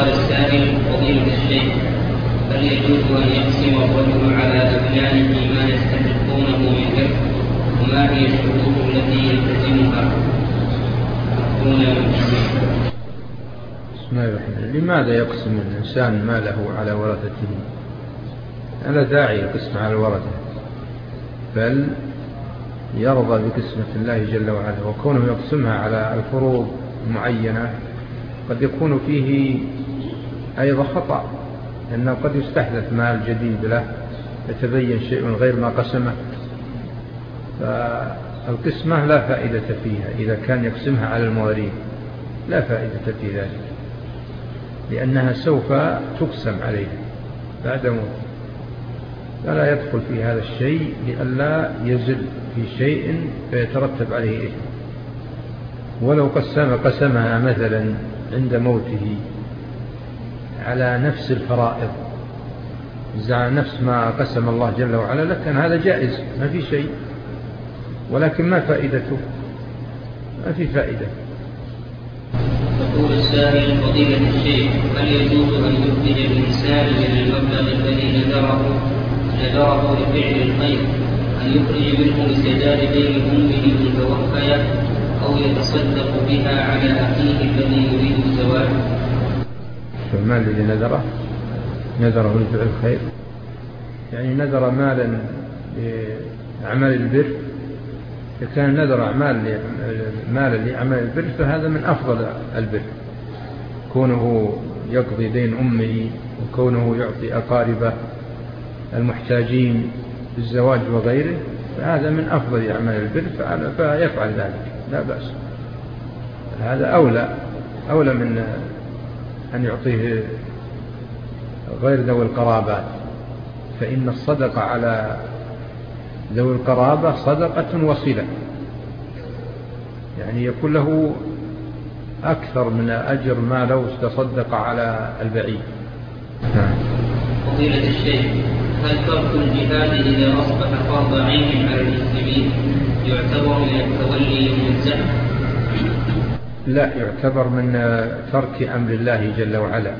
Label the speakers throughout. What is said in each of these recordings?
Speaker 1: قال السائل: فضيلة الشيخ، هل يجوز أن يقسم الرجل على أبنائه ما يستحقونه من إرث؟ وما هي الشروط التي يلتزمها؟
Speaker 2: بسم الله الرحمن الرحيم. لماذا يقسم الإنسان ماله على ورثته؟ لا داعي يقسم على الورثة، بل يرضى بقسمة الله جل وعلا. وكونه يقسمها على الفروض معينة قد يكون فيه أيضا خطأ، لأنه قد يستحدث مال جديد له يتبين شيء غير ما قسمه، فالقسمة لا فائدة فيها. إذا كان يقسمها على المواريث لا فائدة في ذلك، لأنها سوف تقسم عليها بعد موت، فلا يدخل في هذا الشيء لئلا يزل في شيء فيترتب عليه إثم. ولو قسمها مثلا عند موته على نفس الفرائض، على نفس ما قسم الله جل وعلا، لكن هذا جائز ما في شيء، ولكن ما فائدته؟ ما في فائدة.
Speaker 1: يقول السائل: فضيلة الشيخ، هل يجوز أن يخرج الإنسان من المبلغ الذي نذره لفعل الخير أن يخرج منه لسداد دين أمه المتوفية، أو يتصدق بها على أخيه الذي يريد الزواج؟
Speaker 2: المال الذي نذره لفعل الخير، يعني نذر مالا لأعمال البر. إذا كان نذر مالا لأعمال البر فهذا من أفضل البر، كونه يقضي دين أمه وكونه يعطي أقاربه المحتاجين بالزواج وغيره، فهذا من أفضل أعمال البر، فيفعل ذلك لا بأس. هذا أولى من أن يعطيه غير ذوي القرابات، فإن الصدقة على ذوي القرابة صدقة وصلة، يعني يكون له أكثر من أجر ما لو تصدق على البعيد.
Speaker 1: فضيلة الشيخ، هل ترك الجهاد إذا أصبح فرض عين على المسلمين يعتبر من التولي المنزع؟
Speaker 2: لا، يعتبر من ترك أمر الله جل وعلا.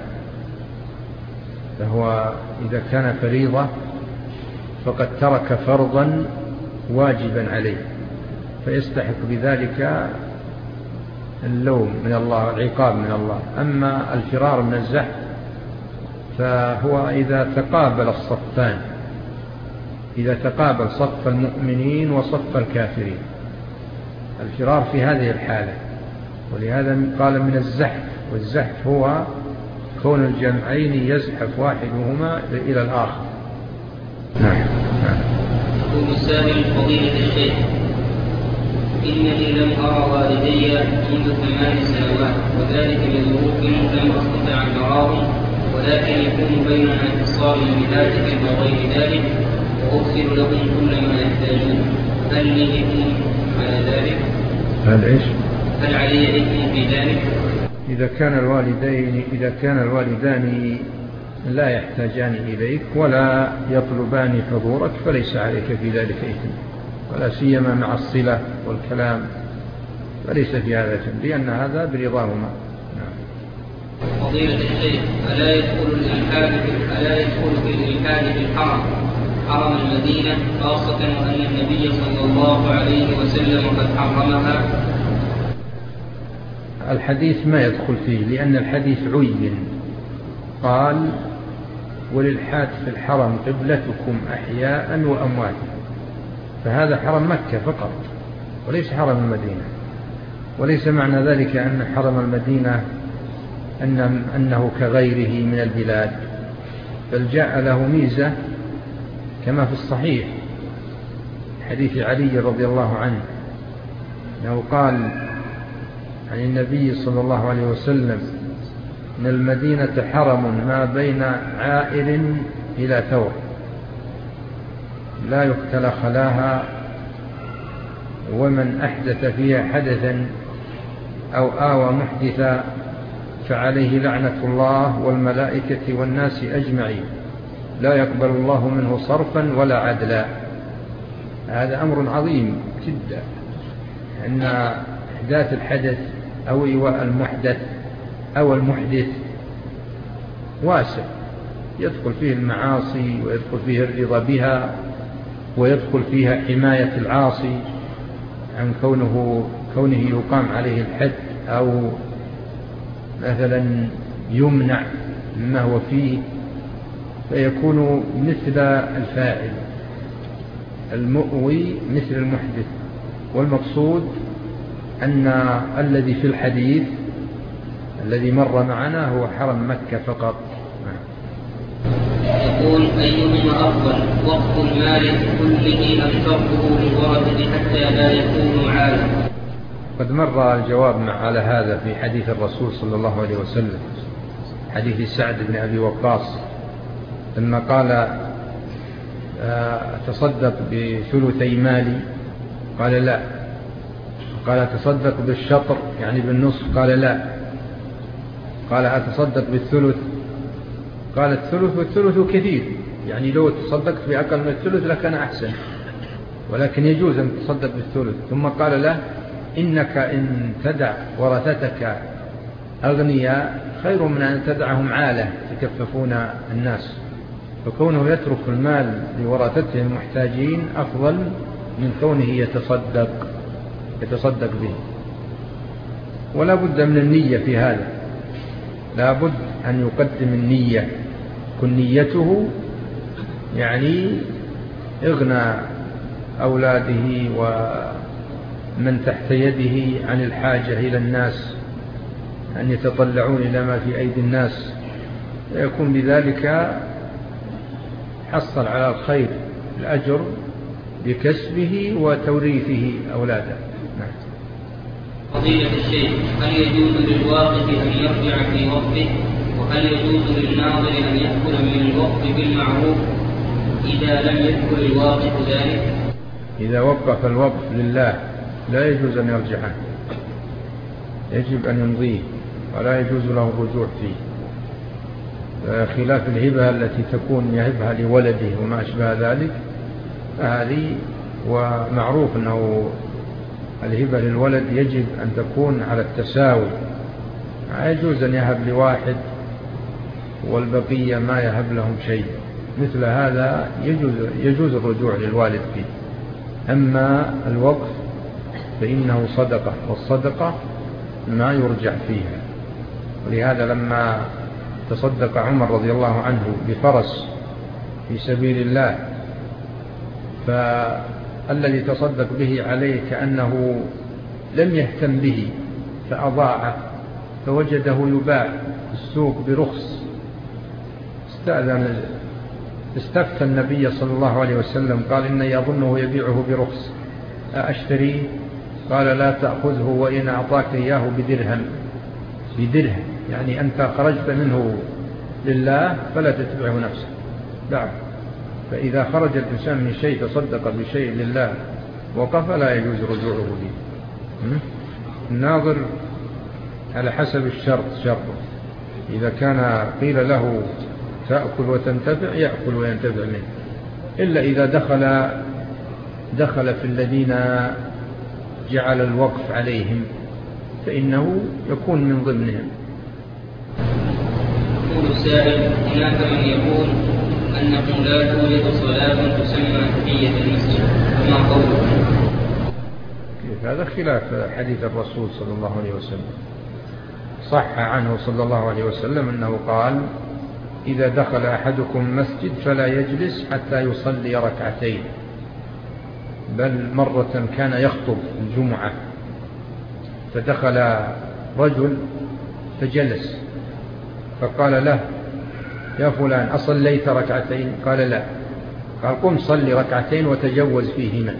Speaker 2: فهو إذا كان فريضة فقد ترك فرضا واجبا عليه، فيستحق بذلك اللوم من الله، العقاب من الله. أما الفرار من الزحف فهو إذا تقابل الصفان، إذا تقابل صف المؤمنين وصف الكافرين، الفرار في هذه الحالة. ولهذا قال من الزحف، والزحف هو كون الجمعين يزحف واحدهما إلى الآخر. نعم.
Speaker 1: يقول السائل: فضيلة الشيخ، إنني لم أرى والدي منذ 8 سنوات، وذلك لظروف لم أستطع أن أراهم، ولكن يكون بيننا اتصال بهاتف وغير ذلك، وأرسل لهم كل ما يحتاجون. هل لي إثم على ذلك؟ هل علي إثم في ذلك؟
Speaker 2: إذا كان الوالدان لا يحتاجان إليك ولا يطلبان حضورك فليس عليك في ذلك إثم، ولا سيما مع الصلة والكلام، فليس في هذا ذنب، لأن هذا برضاهما.
Speaker 1: فضيلة الشيخ، ألا يدخل في الإلحاد في الحرم، حرم المدينة خاصة وأن النبي صلى الله عليه وسلم قد حرمها؟
Speaker 2: الحديث ما يدخل فيه، لأن الحديث عين قال: وللحاد في الحرم قبلتكم أحياء وأموات، فهذا حرم مكة فقط وليس حرم المدينة. وليس معنى ذلك أن حرم المدينة أنه كغيره من البلاد، بل جاء له ميزة كما في الصحيح حديث علي رضي الله عنه أنه قال عن النبي صلى الله عليه وسلم: إن المدينة حرم ما بين عائر إلى ثور، لا يختلى خلاها، ومن أحدث فيها حدثا أو آوى محدثا فعليه لعنة الله والملائكة والناس أجمعين، لا يقبل الله منه صرفا ولا عدلا. هذا أمر عظيم جدا، أن إحداث الحدث أو إيواء المحدث أو المحدث واسع، يدخل فيه المعاصي ويدخل فيه الرضا بها ويدخل فيها حماية العاصي عن كونه يقام عليه الحد أو مثلا يمنع مما هو فيه، فيكون مثل الفاعل المؤوي مثل المحدث. والمقصود أن الذي في الحديث الذي مر معنا هو حرم مكة فقط.
Speaker 1: يقول أيهما أفضل وقف المال كله أم تركه للورثة حتى لا يكون عالم؟
Speaker 2: قد مر الجواب على هذا في حديث الرسول صلى الله عليه وسلم، حديث سعد بن أبي وقاص لما قال أتصدق بثلثي مالي؟ قال لا. قال أتصدق بالشطر يعني بالنصف؟ قال لا. قال أتصدق بالثلث؟ قال الثلث، والثلث كثير، يعني لو تصدقت بأقل من الثلث لكان أحسن، ولكن يجوز أن تصدق بالثلث. ثم قال له إنك إن تدع ورثتك أغنياء خير من أن تدعهم عالة يتكففون الناس، فكونه يترك المال لورثته المحتاجين أفضل من كونه يتصدق به. ولا بد من النية في هذا، لا بد أن يقدم النية، كن نيته يعني إغنى أولاده ومن تحت يده عن الحاجة إلى الناس، أن يتطلعون إلى ما في أيدي الناس، يكون بذلك حصل على الخير، الأجر بكسبه وتوريثه أولاده. نعم.
Speaker 1: فضيلة الشيخ، هل يجوز للواقف أن يرجع في وقفه؟ وهل يجوز للناظر أن يأكل من الوقف بالمعروف إذا لم يذكر الواقف ذلك؟
Speaker 2: إذا وقف الوقف لله لا يجوز أن يرجع عنه، يجب أن يمضيه ولا يجوز له الرجوع فيه، خلاف الهبة التي تكون يهبها لولده وما أشبه ذلك، فهذه ومعروف أنه الهبة للولد يجب أن تكون على التساوي، لا يجوز أن يهب لواحد والبقية ما يهب لهم شيء، مثل هذا يجوز الرجوع للوالد فيه. أما الوقف فإنه صدقة، والصدقة ما يرجع فيها. ولهذا لما تصدق عمر رضي الله عنه بفرس في سبيل الله، فالذي تصدق به عليه كأنه لم يهتم به فأضاعه، فوجده يباع في السوق برخص، استفتى النبي صلى الله عليه وسلم قال إني أظنه يبيعه برخص أشتريه؟ قال لا تأخذه وإن أعطاك إياه بدرهم، يعني أنت خرجت منه لله فلا تتبعه نفسه. لا، فإذا خرج الإنسان من شيء تصدق بشيء لله وقف لا يجوز رجوعه به. الناظر على حسب الشرط شرطه، إذا كان قيل له تأكل وتنتفع يأكل وينتفع منه، إلا إذا دخل في الذين جعل الوقف عليهم فإنه يكون من ضمنهم.
Speaker 1: يقول السائل هناك من يقول أنه لا توجد صلاة تسمى تحية المسجد، فما قوله؟
Speaker 2: هذا خلاف حديث الرسول صلى الله عليه وسلم، صح عنه صلى الله عليه وسلم أنه قال إذا دخل أحدكم مسجد فلا يجلس حتى يصلي ركعتين، بل مرة كان يخطب الجمعة فدخل رجل فجلس فقال له يا فلان أصليت ركعتين؟ قال لا. قال قم صلي ركعتين وتجوز فيهما،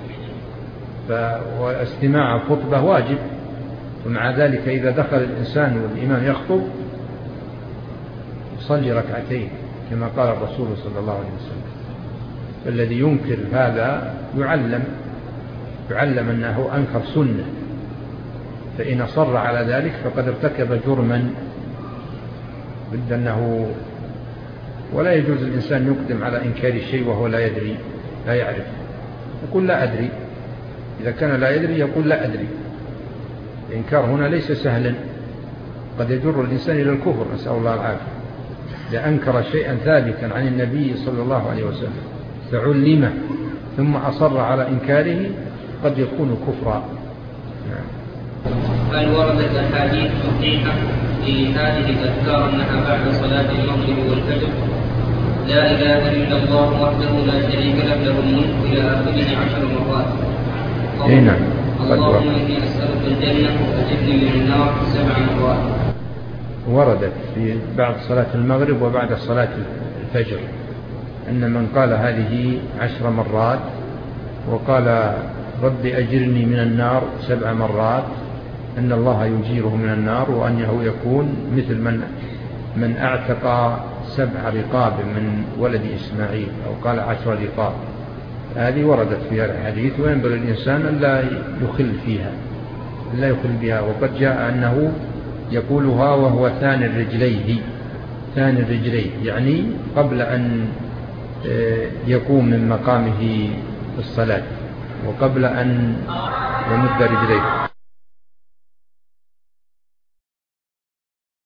Speaker 2: واستماع الخطبة واجب، ومع ذلك إذا دخل الإنسان والإمام يخطب يصلي ركعتين كما قال الرسول صلى الله عليه وسلم. فالذي ينكر هذا يعلم أنه أنكر سنة، فإن أصر على ذلك فقد ارتكب جرما بد أنه، ولا يجوز الإنسان يقدم على إنكار الشيء وهو لا يدري لا يعرف، يقول لا أدري. إذا كان لا يدري يقول لا أدري. الإنكار هنا ليس سهلا، قد يجر الإنسان إلى الكفر، نسأل الله العافية. إذا أنكر شيئا ثابتا عن النبي صلى الله عليه وسلم فعلمه ثم أصر على إنكاره قد يكون كفرا.
Speaker 1: هل وردت أحاديث صحيحة في هذه الأذكار أنها بعد صلاة المغرب والفجر؟ لا إله إلا الله وحده لا شريك له له الملك إلى آخره 10 مرات.
Speaker 2: نعم.
Speaker 1: اللهم إني أسألك الجنة وأجرني من النار 7 مرات.
Speaker 2: وردت في بعد صلاة المغرب وبعد صلاة الفجر أن من قال هذه 10 مرات وقال رب أجرني من النار 7 مرات أن الله يجيره من النار، وأنه يكون مثل من أعتق 7 رقاب من ولد إسماعيل، أو قال 10 رقاب. هذه وردت فيها الحديث، وينبغي الإنسان أن لا يخل فيها، لا يخل بها. وقد جاء أنه يقولها وهو ثاني الرجلين، يعني قبل أن يقوم من مقامه في الصلاة وقبل أن يمد رجليه.